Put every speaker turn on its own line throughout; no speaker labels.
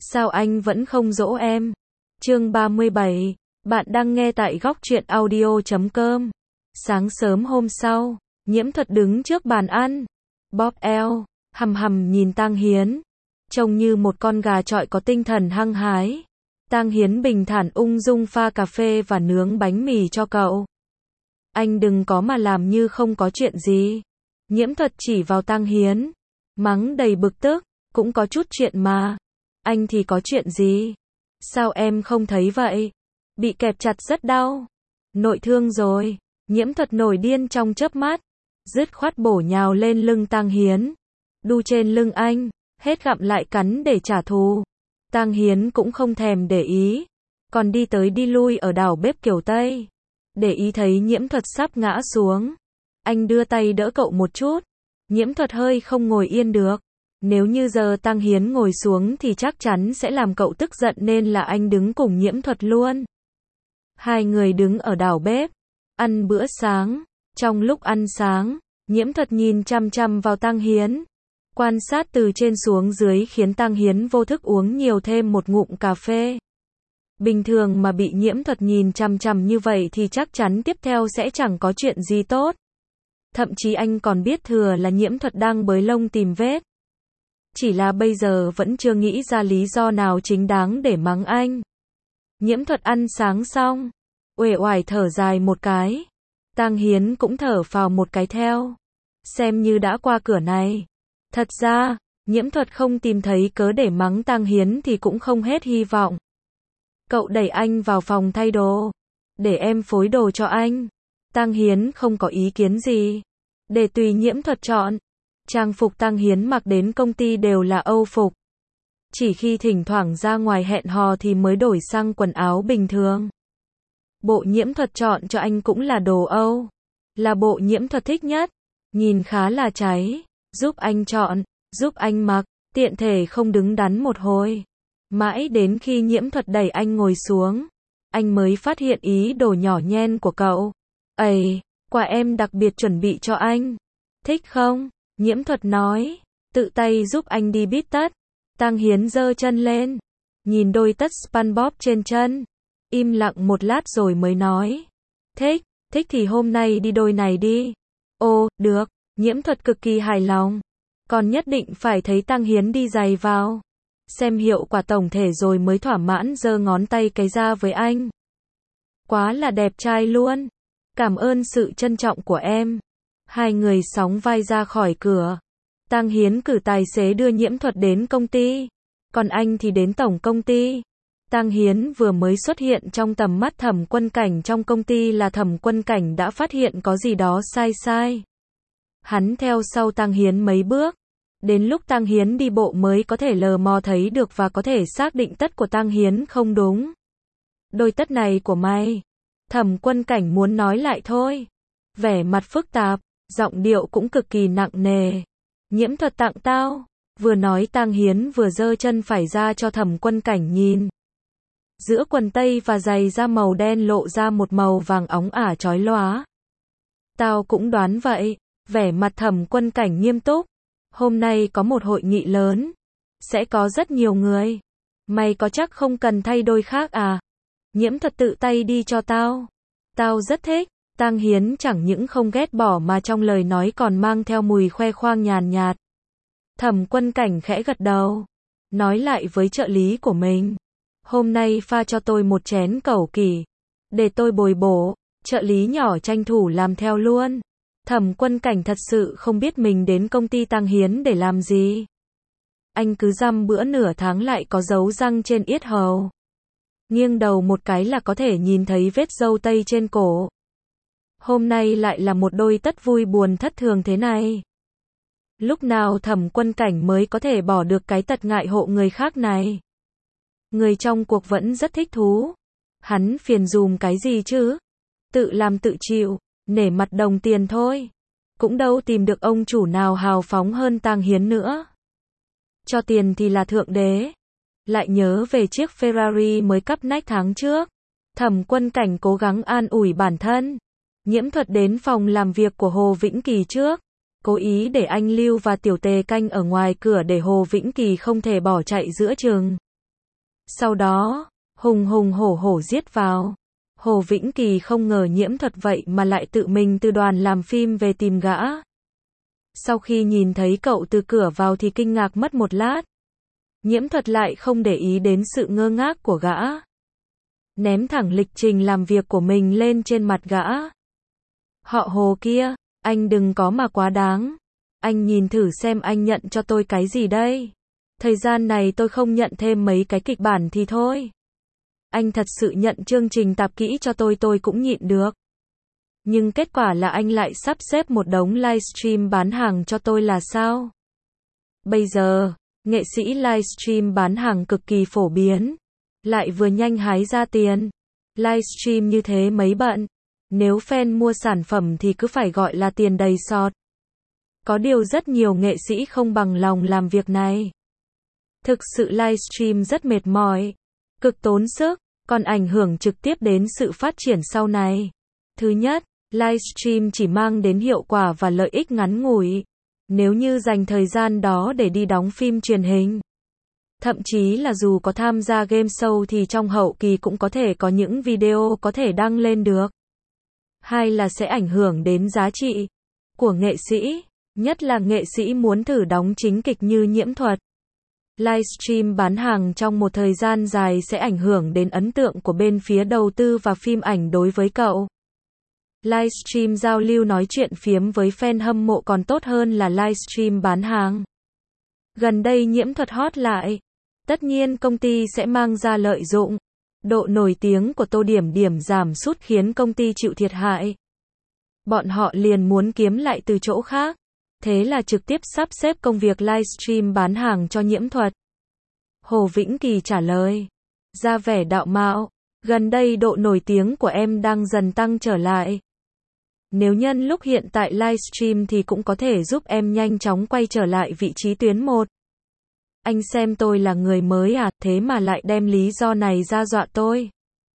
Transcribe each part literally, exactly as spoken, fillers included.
Sao anh vẫn không dỗ em? Chương ba mươi bảy. Bạn đang nghe tại góc truyện audio chấm com. Sáng sớm hôm sau, Nhiễm Thuật đứng trước bàn ăn, bóp eo, hầm hầm nhìn Tang Hiến, trông như một con gà chọi có tinh thần hăng hái. Tang Hiến bình thản ung dung pha cà phê và nướng bánh mì cho cậu. Anh đừng có mà làm như không có chuyện gì. Nhiễm Thuật chỉ vào Tang Hiến, mắng đầy bực tức, cũng có chút chuyện mà. Anh thì có chuyện gì? Sao em không thấy vậy? Bị kẹp chặt rất đau. Nội thương rồi. Nhiễm Thuật nổi điên trong chớp mắt, dứt khoát bổ nhào lên lưng Tang Hiến, đu trên lưng anh, hết gặm lại cắn để trả thù. Tang Hiến cũng không thèm để ý, còn đi tới đi lui ở đảo bếp kiểu Tây. Để ý thấy Nhiễm Thuật sắp ngã xuống, anh đưa tay đỡ cậu một chút. Nhiễm Thuật hơi không ngồi yên được. Nếu như giờ Tang Hiến ngồi xuống thì chắc chắn sẽ làm cậu tức giận nên là anh đứng cùng Nhiễm Thuật luôn. Hai người đứng ở đảo bếp, ăn bữa sáng. Trong lúc ăn sáng, Nhiễm Thuật nhìn chăm chăm vào Tang Hiến, quan sát từ trên xuống dưới khiến Tang Hiến vô thức uống nhiều thêm một ngụm cà phê. Bình thường mà bị Nhiễm Thuật nhìn chăm chăm như vậy thì chắc chắn tiếp theo sẽ chẳng có chuyện gì tốt. Thậm chí anh còn biết thừa là Nhiễm Thuật đang bới lông tìm vết. Chỉ là bây giờ vẫn chưa nghĩ ra lý do nào chính đáng để mắng anh. Nhiễm Thuật ăn sáng xong, uể oải thở dài một cái. Tang Hiến cũng thở phào một cái theo. Xem như đã qua cửa này. Thật ra, Nhiễm Thuật không tìm thấy cớ để mắng Tang Hiến thì cũng không hết hy vọng. Cậu đẩy anh vào phòng thay đồ. Để em phối đồ cho anh. Tang Hiến không có ý kiến gì. Để tùy Nhiễm Thuật chọn. Trang phục Tang Hiến mặc đến công ty đều là Âu phục. Chỉ khi thỉnh thoảng ra ngoài hẹn hò thì mới đổi sang quần áo bình thường. Bộ Nhiễm Thuật chọn cho anh cũng là đồ Âu. Là bộ Nhiễm Thuật thích nhất. Nhìn khá là cháy. Giúp anh chọn, giúp anh mặc, tiện thể không đứng đắn một hồi. Mãi đến khi Nhiễm Thuật đẩy anh ngồi xuống, anh mới phát hiện ý đồ nhỏ nhen của cậu. Ây, quà em đặc biệt chuẩn bị cho anh. Thích không? Nhiễm Thuật nói, tự tay giúp anh đi bít tất. Tang Hiến giơ chân lên, nhìn đôi tất SpongeBob trên chân, im lặng một lát rồi mới nói. Thích, thích thì hôm nay đi đôi này đi. Ồ, được. Nhiễm Thuật cực kỳ hài lòng. Còn nhất định phải thấy Tang Hiến đi giày vào. Xem hiệu quả tổng thể rồi mới thỏa mãn giơ ngón tay cái ra với anh. Quá là đẹp trai luôn. Cảm ơn sự trân trọng của em. Hai người sóng vai ra khỏi cửa. Tang Hiến cử tài xế đưa Nhiễm Thuật đến công ty. Còn anh thì đến tổng công ty. Tang Hiến vừa mới xuất hiện trong tầm mắt Thẩm Quân Cảnh trong công ty là Thẩm Quân Cảnh đã phát hiện có gì đó sai sai. Hắn theo sau Tang Hiến mấy bước. Đến lúc Tang Hiến đi bộ mới có thể lờ mò thấy được và có thể xác định tất của Tang Hiến không đúng. Đôi tất này của mày. Thẩm Quân Cảnh muốn nói lại thôi. Vẻ mặt phức tạp, giọng điệu cũng cực kỳ nặng nề. Nhiễm Thuật tặng tao. Vừa nói Tang Hiến vừa giơ chân phải ra cho Thẩm Quân Cảnh nhìn. Giữa quần tây và giày da màu đen lộ ra một màu vàng óng ả chói lóa. Tao cũng đoán vậy. Vẻ mặt Thẩm Quân Cảnh nghiêm túc. Hôm nay có một hội nghị lớn. Sẽ có rất nhiều người. Mày có chắc không cần thay đôi khác à? Nhiễm Thuật tự tay đi cho tao. Tao rất thích. Tang Hiến chẳng những không ghét bỏ mà trong lời nói còn mang theo mùi khoe khoang nhàn nhạt. Thẩm Quân Cảnh khẽ gật đầu. Nói lại với trợ lý của mình. Hôm nay pha cho tôi một chén cẩu kỳ. Để tôi bồi bổ. Trợ lý nhỏ tranh thủ làm theo luôn. Thẩm Quân Cảnh thật sự không biết mình đến công ty Tang Hiến để làm gì. Anh cứ dăm bữa nửa tháng lại có dấu răng trên yết hầu. Nghiêng đầu một cái là có thể nhìn thấy vết râu tây trên cổ. Hôm nay lại là một đôi tất vui buồn thất thường thế này. Lúc nào Thẩm Quân Cảnh mới có thể bỏ được cái tật ngại hộ người khác này. Người trong cuộc vẫn rất thích thú. Hắn phiền dùm cái gì chứ? Tự làm tự chịu. Nể mặt đồng tiền thôi. Cũng đâu tìm được ông chủ nào hào phóng hơn Tang Hiến nữa. Cho tiền thì là thượng đế. Lại nhớ về chiếc Ferrari mới cắp nách tháng trước. Thẩm Quân Cảnh cố gắng an ủi bản thân. Nhiễm Thuật đến phòng làm việc của Hồ Vĩnh Kỳ trước. Cố ý để anh Lưu và Tiểu Tề canh ở ngoài cửa để Hồ Vĩnh Kỳ không thể bỏ chạy giữa chừng. Sau đó, hùng hùng hổ hổ giết vào. Hồ Vĩnh Kỳ không ngờ Nhiễm Thuật vậy mà lại tự mình từ đoàn làm phim về tìm gã. Sau khi nhìn thấy cậu từ cửa vào thì kinh ngạc mất một lát. Nhiễm Thuật lại không để ý đến sự ngơ ngác của gã. Ném thẳng lịch trình làm việc của mình lên trên mặt gã. Họ Hồ kia, anh đừng có mà quá đáng. Anh nhìn thử xem anh nhận cho tôi cái gì đây. Thời gian này tôi không nhận thêm mấy cái kịch bản thì thôi. Anh thật sự nhận chương trình tạp kỹ cho tôi tôi cũng nhịn được. Nhưng kết quả là anh lại sắp xếp một đống livestream bán hàng cho tôi là sao? Bây giờ, nghệ sĩ livestream bán hàng cực kỳ phổ biến. Lại vừa nhanh hái ra tiền. Livestream như thế mấy bận. Nếu fan mua sản phẩm thì cứ phải gọi là tiền đầy sọt. Có điều rất nhiều nghệ sĩ không bằng lòng làm việc này. Thực sự livestream rất mệt mỏi, cực tốn sức, còn ảnh hưởng trực tiếp đến sự phát triển sau này. Thứ nhất, livestream chỉ mang đến hiệu quả và lợi ích ngắn ngủi. Nếu như dành thời gian đó để đi đóng phim truyền hình, thậm chí là dù có tham gia game show thì trong hậu kỳ cũng có thể có những video có thể đăng lên được. Hai là sẽ ảnh hưởng đến giá trị của nghệ sĩ, nhất là nghệ sĩ muốn thử đóng chính kịch như Nhiễm Thuật. Livestream bán hàng trong một thời gian dài sẽ ảnh hưởng đến ấn tượng của bên phía đầu tư và phim ảnh đối với cậu. Livestream giao lưu nói chuyện phiếm với fan hâm mộ còn tốt hơn là livestream bán hàng. Gần đây Nhiễm Thuật hot lại. Tất nhiên công ty sẽ mang ra lợi dụng. Độ nổi tiếng của Tô Điểm Điểm giảm sút khiến công ty chịu thiệt hại. Bọn họ liền muốn kiếm lại từ chỗ khác. Thế là trực tiếp sắp xếp công việc livestream bán hàng cho Nhiễm Thuật. Hồ Vĩnh Kỳ trả lời. Ra vẻ đạo mạo. Gần đây độ nổi tiếng của em đang dần tăng trở lại. Nếu nhân lúc hiện tại livestream thì cũng có thể giúp em nhanh chóng quay trở lại vị trí tuyến một. Anh xem tôi là người mới à, thế mà lại đem lý do này ra dọa tôi.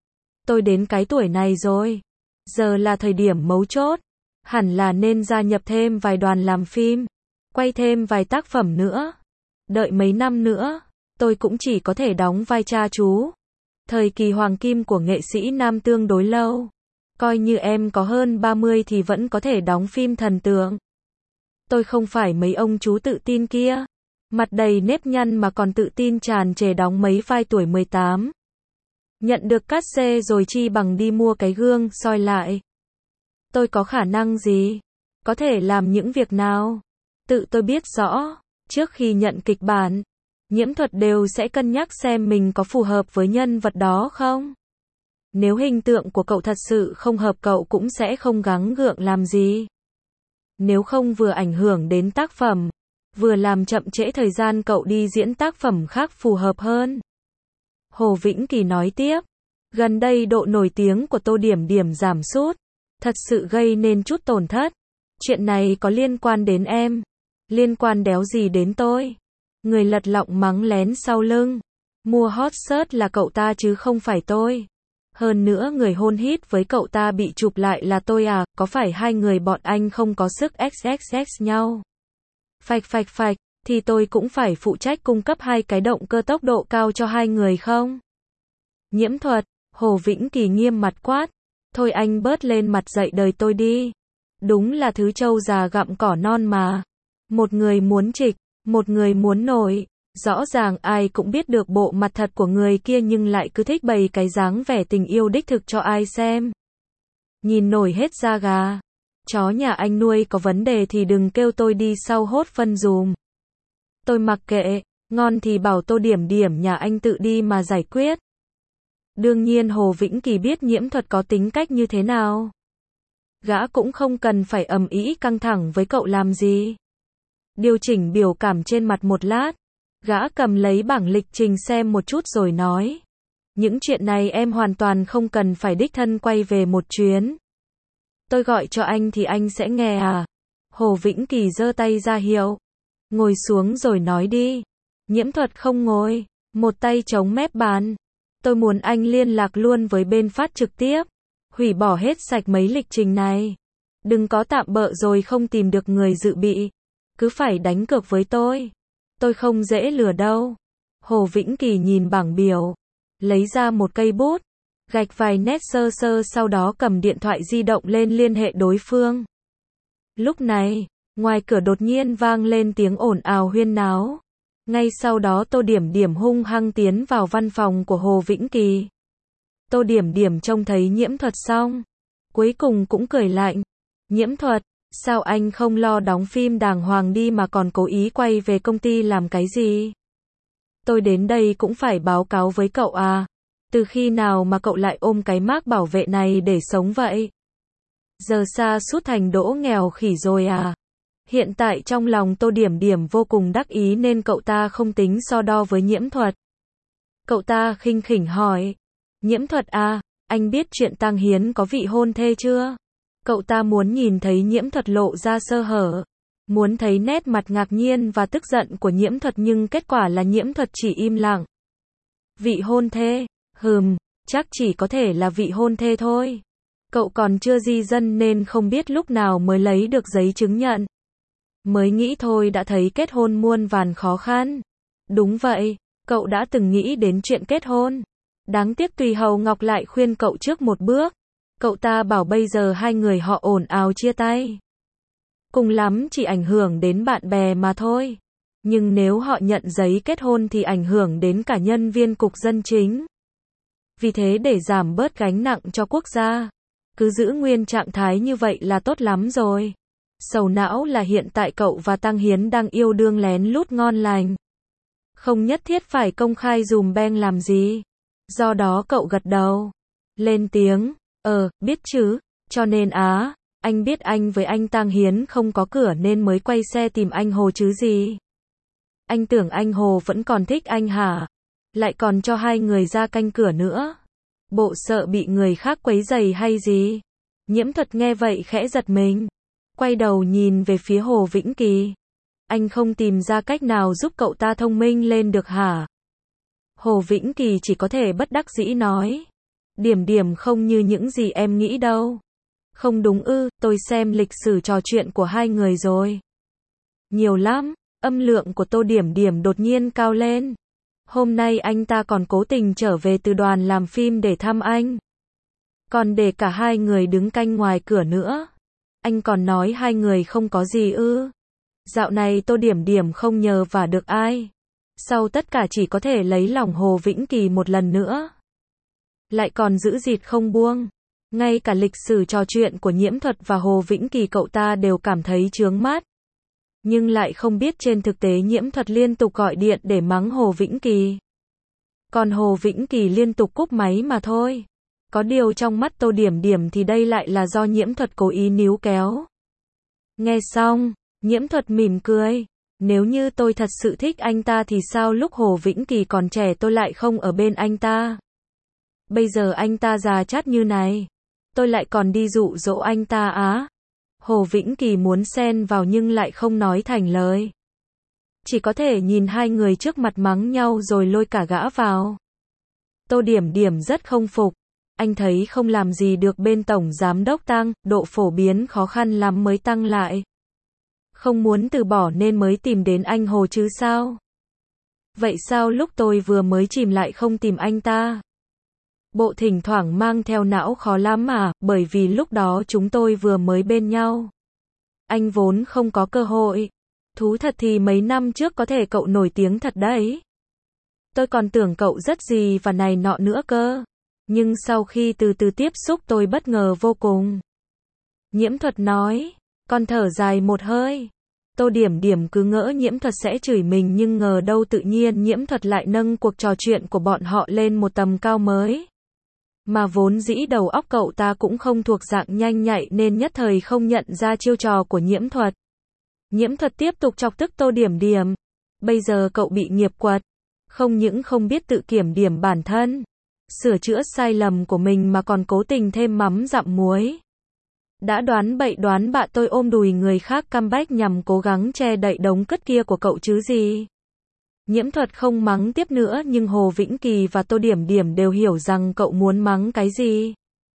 Tôi đến cái tuổi này rồi. Giờ là thời điểm mấu chốt. Hẳn là nên gia nhập thêm vài đoàn làm phim. Quay thêm vài tác phẩm nữa. Đợi mấy năm nữa, tôi cũng chỉ có thể đóng vai cha chú. Thời kỳ hoàng kim của nghệ sĩ nam tương đối lâu. Coi như em có hơn ba mươi thì vẫn có thể đóng phim thần tượng. Tôi không phải mấy ông chú tự tin kia. Mặt đầy nếp nhăn mà còn tự tin tràn trề đóng mấy vai tuổi mười tám. Nhận được cát xê rồi chi bằng đi mua cái gương soi lại. Tôi có khả năng gì? Có thể làm những việc nào? Tự tôi biết rõ. Trước khi nhận kịch bản, Nhiễm Thuật đều sẽ cân nhắc xem mình có phù hợp với nhân vật đó không. Nếu hình tượng của cậu thật sự không hợp cậu cũng sẽ không gắng gượng làm gì. Nếu không vừa ảnh hưởng đến tác phẩm, vừa làm chậm trễ thời gian cậu đi diễn tác phẩm khác phù hợp hơn. Hồ Vĩnh Kỳ nói tiếp. Gần đây độ nổi tiếng của Tô Điểm Điểm giảm sút. Thật sự gây nên chút tổn thất. Chuyện này có liên quan đến em. Liên quan đéo gì đến tôi. Người lật lọng mắng lén sau lưng. Mua hot search là cậu ta chứ không phải tôi. Hơn nữa người hôn hít với cậu ta bị chụp lại là tôi à, có phải hai người bọn anh không có sức xx xx nhau. Phạch phạch phạch, thì tôi cũng phải phụ trách cung cấp hai cái động cơ tốc độ cao cho hai người không? Nhiễm Thuật, Hồ Vĩnh Kỳ nghiêm mặt quát. Thôi anh bớt lên mặt dạy đời tôi đi. Đúng là thứ trâu già gặm cỏ non mà. Một người muốn trịch, một người muốn nổi. Rõ ràng ai cũng biết được bộ mặt thật của người kia nhưng lại cứ thích bày cái dáng vẻ tình yêu đích thực cho ai xem. Nhìn nổi hết da gà. Chó nhà anh nuôi có vấn đề thì đừng kêu tôi đi sau hốt phân dùm. Tôi mặc kệ, ngon thì bảo Tô Điểm Điểm nhà anh tự đi mà giải quyết. Đương nhiên Hồ Vĩnh Kỳ biết Nhiễm Thuật có tính cách như thế nào. Gã cũng không cần phải ầm ĩ căng thẳng với cậu làm gì. Điều chỉnh biểu cảm trên mặt một lát. Gã cầm lấy bảng lịch trình xem một chút rồi nói. Những chuyện này em hoàn toàn không cần phải đích thân quay về một chuyến. Tôi gọi cho anh thì anh sẽ nghe à? Hồ Vĩnh Kỳ giơ tay ra hiệu. Ngồi xuống rồi nói đi. Nhiễm Thuật không ngồi. Một tay chống mép bàn. Tôi muốn anh liên lạc luôn với bên phát trực tiếp. Hủy bỏ hết sạch mấy lịch trình này. Đừng có tạm bợ rồi không tìm được người dự bị. Cứ phải đánh cược với tôi. Tôi không dễ lừa đâu. Hồ Vĩnh Kỳ nhìn bảng biểu, lấy ra một cây bút, gạch vài nét sơ sơ sau đó cầm điện thoại di động lên liên hệ đối phương. Lúc này, ngoài cửa đột nhiên vang lên tiếng ồn ào huyên náo. Ngay sau đó Tô Điểm Điểm hung hăng tiến vào văn phòng của Hồ Vĩnh Kỳ. Tô Điểm Điểm trông thấy Nhiễm Thuật xong, cuối cùng cũng cười lạnh. Nhiễm Thuật, sao anh không lo đóng phim đàng hoàng đi mà còn cố ý quay về công ty làm cái gì? Tôi đến đây cũng phải báo cáo với cậu à. Từ khi nào mà cậu lại ôm cái mác bảo vệ này để sống vậy? Giờ sa sút thành đỗ nghèo khỉ rồi à? Hiện tại trong lòng Tô Điểm Điểm vô cùng đắc ý nên cậu ta không tính so đo với Nhiễm Thuật. Cậu ta khinh khỉnh hỏi. Nhiễm Thuật à, anh biết chuyện Tăng Hiến có vị hôn thê chưa? Cậu ta muốn nhìn thấy Nhiễm Thuật lộ ra sơ hở. Muốn thấy nét mặt ngạc nhiên và tức giận của Nhiễm Thuật nhưng kết quả là Nhiễm Thuật chỉ im lặng. Vị hôn thê, hừm, chắc chỉ có thể là vị hôn thê thôi. Cậu còn chưa di dân nên không biết lúc nào mới lấy được giấy chứng nhận. Mới nghĩ thôi đã thấy kết hôn muôn vàn khó khăn. Đúng vậy, cậu đã từng nghĩ đến chuyện kết hôn. Đáng tiếc Tùy Hầu Ngọc lại khuyên cậu trước một bước. Cậu ta bảo bây giờ hai người họ ồn ào chia tay. Cùng lắm chỉ ảnh hưởng đến bạn bè mà thôi. Nhưng nếu họ nhận giấy kết hôn thì ảnh hưởng đến cả nhân viên cục dân chính. Vì thế để giảm bớt gánh nặng cho quốc gia, cứ giữ nguyên trạng thái như vậy là tốt lắm rồi. Sầu não là hiện tại cậu và Tăng Hiến đang yêu đương lén lút ngon lành. Không nhất thiết phải công khai dùm beng làm gì. Do đó cậu gật đầu, lên tiếng, ờ, biết chứ, cho nên á, anh biết anh với anh Tăng Hiến không có cửa nên mới quay xe tìm anh Hồ chứ gì. Anh tưởng anh Hồ vẫn còn thích anh hả? Lại còn cho hai người ra canh cửa nữa. Bộ sợ bị người khác quấy rầy hay gì? Nhiễm Thuật nghe vậy khẽ giật mình. Quay đầu nhìn về phía Hồ Vĩnh Kỳ. Anh không tìm ra cách nào giúp cậu ta thông minh lên được hả? Hồ Vĩnh Kỳ chỉ có thể bất đắc dĩ nói. Điểm Điểm không như những gì em nghĩ đâu. Không đúng ư, tôi xem lịch sử trò chuyện của hai người rồi. Nhiều lắm, âm lượng của Tô Điểm Điểm đột nhiên cao lên. Hôm nay anh ta còn cố tình trở về từ đoàn làm phim để thăm anh. Còn để cả hai người đứng canh ngoài cửa nữa. Anh còn nói hai người không có gì ư. Dạo này Tô Điểm Điểm không nhờ vả được ai. Sau tất cả chỉ có thể lấy lòng Hồ Vĩnh Kỳ một lần nữa. Lại còn giữ dịt không buông. Ngay cả lịch sử trò chuyện của Nhiễm Thuật và Hồ Vĩnh Kỳ cậu ta đều cảm thấy chướng mắt. Nhưng lại không biết trên thực tế Nhiễm Thuật liên tục gọi điện để mắng Hồ Vĩnh Kỳ. Còn Hồ Vĩnh Kỳ liên tục cúp máy mà thôi. Có điều trong mắt Tô Điểm Điểm thì đây lại là do Nhiễm Thuật cố ý níu kéo. Nghe xong, Nhiễm Thuật mỉm cười. Nếu như tôi thật sự thích anh ta thì sao lúc Hồ Vĩnh Kỳ còn trẻ tôi lại không ở bên anh ta? Bây giờ anh ta già chát như này, tôi lại còn đi dụ dỗ anh ta á? Hồ Vĩnh Kỳ muốn xen vào nhưng lại không nói thành lời. Chỉ có thể nhìn hai người trước mặt mắng nhau rồi lôi cả gã vào. Tô Điểm Điểm rất không phục. Anh thấy không làm gì được bên tổng giám đốc tăng, độ phổ biến khó khăn lắm mới tăng lại. Không muốn từ bỏ nên mới tìm đến anh Hồ chứ sao? Vậy sao lúc tôi vừa mới chìm lại không tìm anh ta? Bộ thỉnh thoảng mang theo não khó lắm à, bởi vì lúc đó chúng tôi vừa mới bên nhau. Anh vốn không có cơ hội. Thú thật thì mấy năm trước có thể cậu nổi tiếng thật đấy. Tôi còn tưởng cậu rất gì và này nọ nữa cơ. Nhưng sau khi từ từ tiếp xúc tôi bất ngờ vô cùng. Nhiễm Thuật nói, còn thở dài một hơi. Tô Điểm Điểm cứ ngỡ Nhiễm Thuật sẽ chửi mình nhưng ngờ đâu tự nhiên Nhiễm Thuật lại nâng cuộc trò chuyện của bọn họ lên một tầm cao mới. Mà vốn dĩ đầu óc cậu ta cũng không thuộc dạng nhanh nhạy nên nhất thời không nhận ra chiêu trò của Nhiễm Thuật. Nhiễm Thuật tiếp tục chọc tức Tô Điểm Điểm. Bây giờ cậu bị nghiệp quật. Không những không biết tự kiểm điểm bản thân, sửa chữa sai lầm của mình mà còn cố tình thêm mắm dặm muối. Đã đoán bậy đoán bạ tôi ôm đùi người khác comeback nhằm cố gắng che đậy đống cất kia của cậu chứ gì. Nhiễm Thuật không mắng tiếp nữa nhưng Hồ Vĩnh Kỳ và Tô Điểm Điểm đều hiểu rằng cậu muốn mắng cái gì.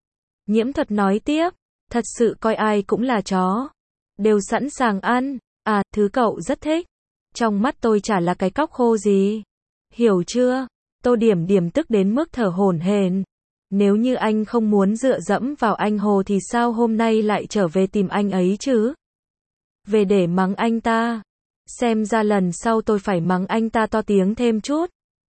Nhiễm Thuật nói tiếp, thật sự coi ai cũng là chó. Đều sẵn sàng ăn, à, thứ cậu rất thích. Trong mắt tôi chả là cái cóc khô gì. Hiểu chưa? Tô Điểm Điểm tức đến mức thở hổn hển. Nếu như anh không muốn dựa dẫm vào anh Hồ thì sao hôm nay lại trở về tìm anh ấy chứ? Về để mắng anh ta. Xem ra lần sau tôi phải mắng anh ta to tiếng thêm chút.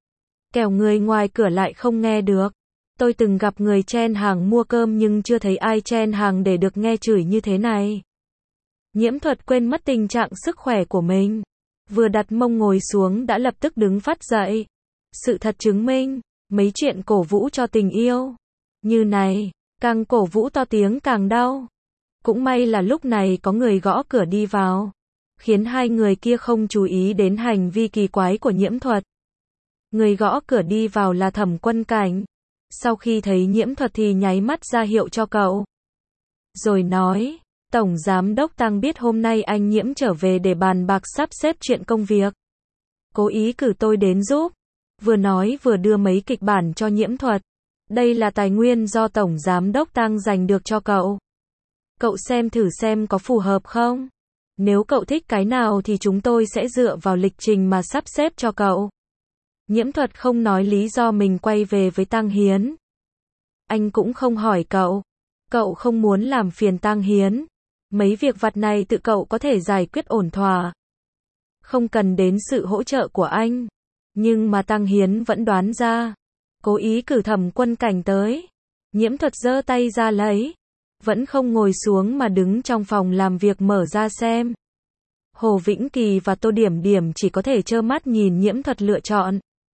Kẻo người ngoài cửa lại không nghe được. Tôi từng gặp người chen hàng mua cơm nhưng chưa thấy ai chen hàng để được nghe chửi như thế này. Nhiễm Thuật quên mất tình trạng sức khỏe của mình. Vừa đặt mông ngồi xuống đã lập tức đứng phát dậy. Sự thật chứng minh, mấy chuyện cổ vũ cho tình yêu như này, càng cổ vũ to tiếng càng đau. Cũng may là lúc này có người gõ cửa đi vào, khiến hai người kia không chú ý đến hành vi kỳ quái của Nhiễm Thuật. Người gõ cửa đi vào là Thẩm Quân Cảnh. Sau khi thấy Nhiễm Thuật thì nháy mắt ra hiệu cho cậu. Rồi nói, Tổng Giám Đốc Tăng biết hôm nay anh Nhiễm trở về để bàn bạc sắp xếp chuyện công việc. Cố ý cử tôi đến giúp. Vừa nói vừa đưa mấy kịch bản cho Nhiễm Thuật. Đây là tài nguyên do Tổng Giám Đốc Tăng dành được cho cậu. Cậu xem thử xem có phù hợp không? Nếu cậu thích cái nào thì chúng tôi sẽ dựa vào lịch trình mà sắp xếp cho cậu. Nhiễm Thuật không nói lý do mình quay về với Tăng Hiến. Anh cũng không hỏi cậu. Cậu không muốn làm phiền Tăng Hiến. Mấy việc vặt này tự cậu có thể giải quyết ổn thỏa. Không cần đến sự hỗ trợ của anh. Nhưng mà Tăng Hiến vẫn đoán ra. Cố ý cử Thẩm Quân Cảnh tới. Nhiễm Thuật giơ tay ra lấy. Vẫn không ngồi xuống mà đứng trong phòng làm việc mở ra xem. Hồ Vĩnh Kỳ và Tô Điểm Điểm chỉ có thể trơ mắt nhìn Nhiễm Thuật lựa chọn.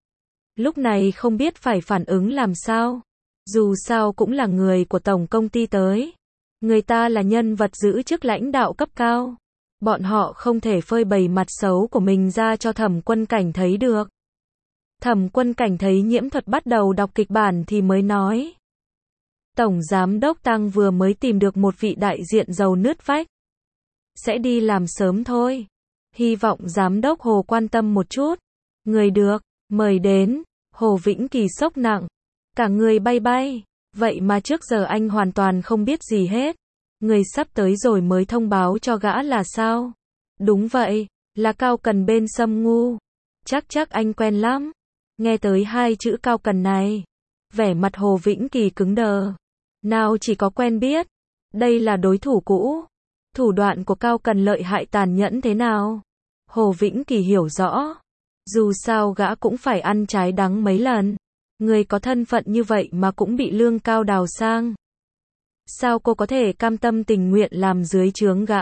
Lúc này không biết phải phản ứng làm sao. Dù sao cũng là người của tổng công ty tới. Người ta là nhân vật giữ chức lãnh đạo cấp cao. Bọn họ không thể phơi bày mặt xấu của mình ra cho Thẩm Quân Cảnh thấy được. Thẩm Quân Cảnh thấy Nhiễm Thuật bắt đầu đọc kịch bản thì mới nói. Tổng Giám Đốc Tăng vừa mới tìm được một vị đại diện giàu nứt vách. Sẽ đi làm sớm thôi. Hy vọng Giám Đốc Hồ quan tâm một chút. Người được, mời đến. Hồ Vĩnh Kỳ sốc nặng. Cả người bay bay. Vậy mà trước giờ anh hoàn toàn không biết gì hết. Người sắp tới rồi mới thông báo cho gã là sao? Đúng vậy, là Cao Cần bên Sâm Ngu. Chắc chắc anh quen lắm. Nghe tới hai chữ Cao Cần này. Vẻ mặt Hồ Vĩnh Kỳ cứng đờ. Nào chỉ có quen biết. Đây là đối thủ cũ. Thủ đoạn của Cao Cần lợi hại tàn nhẫn thế nào? Hồ Vĩnh Kỳ hiểu rõ. Dù sao gã cũng phải ăn trái đắng mấy lần. Người có thân phận như vậy mà cũng bị Lương Cao đào sang. Sao cô có thể cam tâm tình nguyện làm dưới trướng gã?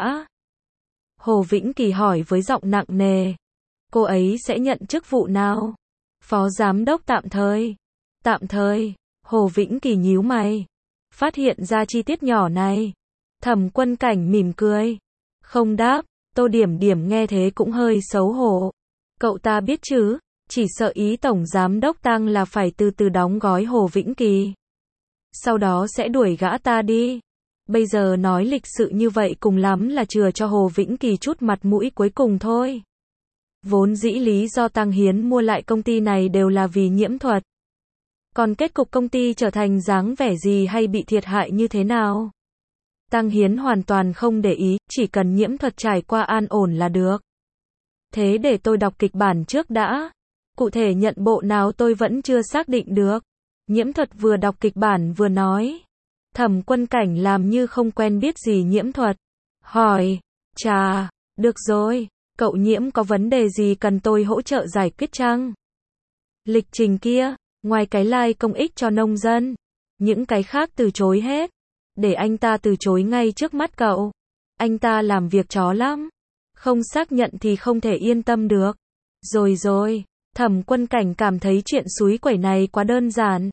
Hồ Vĩnh Kỳ hỏi với giọng nặng nề. Cô ấy sẽ nhận chức vụ nào? Phó giám đốc tạm thời. Tạm thời. Hồ Vĩnh Kỳ nhíu mày. Phát hiện ra chi tiết nhỏ này. Thẩm Quân Cảnh mỉm cười. Không đáp. Tô Điểm Điểm nghe thế cũng hơi xấu hổ. Cậu ta biết chứ, chỉ sợ ý Tổng Giám Đốc Tăng là phải từ từ đóng gói Hồ Vĩnh Kỳ. Sau đó sẽ đuổi gã ta đi. Bây giờ nói lịch sự như vậy cùng lắm là chừa cho Hồ Vĩnh Kỳ chút mặt mũi cuối cùng thôi. Vốn dĩ lý do Tăng Hiến mua lại công ty này đều là vì Nhiễm Thuật. Còn kết cục công ty trở thành dáng vẻ gì hay bị thiệt hại như thế nào? Tăng Hiến hoàn toàn không để ý, chỉ cần Nhiễm Thuật trải qua an ổn là được. Thế để tôi đọc kịch bản trước đã. Cụ thể nhận bộ nào tôi vẫn chưa xác định được. Nhiễm Thuật vừa đọc kịch bản vừa nói. Thẩm Quân Cảnh làm như không quen biết gì Nhiễm Thuật. Hỏi, chà, được rồi, cậu Nhiễm có vấn đề gì cần tôi hỗ trợ giải quyết chăng? Lịch trình kia, ngoài cái like công ích cho nông dân, những cái khác từ chối hết. Để anh ta từ chối ngay trước mắt cậu. Anh ta làm việc chó lắm. Không xác nhận thì không thể yên tâm được. Rồi rồi, Thẩm Quân Cảnh cảm thấy chuyện xúi quẩy này quá đơn giản.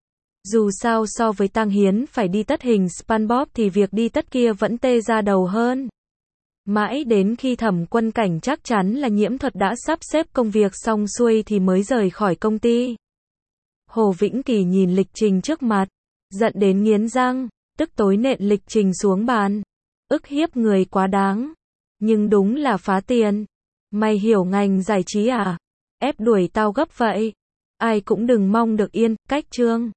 Dù sao so với Tăng Hiến phải đi tất hình SpongeBob thì việc đi tất kia vẫn tê ra đầu hơn. Mãi đến khi Thẩm Quân Cảnh chắc chắn là Nhiễm Thuật đã sắp xếp công việc xong xuôi thì mới rời khỏi công ty. Hồ Vĩnh Kỳ nhìn lịch trình trước mặt, giận đến nghiến răng, tức tối nện lịch trình xuống bàn. Ức hiếp người quá đáng. Nhưng đúng là phá tiền. Mày hiểu ngành giải trí à? Ép đuổi tao gấp vậy. Ai cũng đừng mong được yên, cách chương.